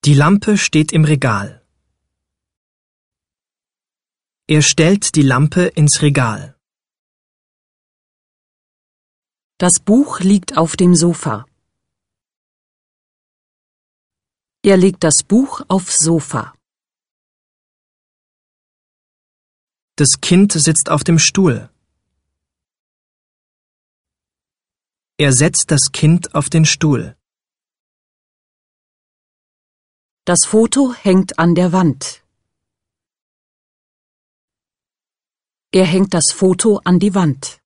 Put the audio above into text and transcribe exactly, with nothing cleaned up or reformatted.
Die Lampe steht im Regal. Er stellt die Lampe ins Regal. Das Buch liegt auf dem Sofa. Er legt das Buch aufs Sofa. Das Kind sitzt auf dem Stuhl. Er setzt das Kind auf den Stuhl. Das Foto hängt an der Wand. Er hängt das Foto an die Wand.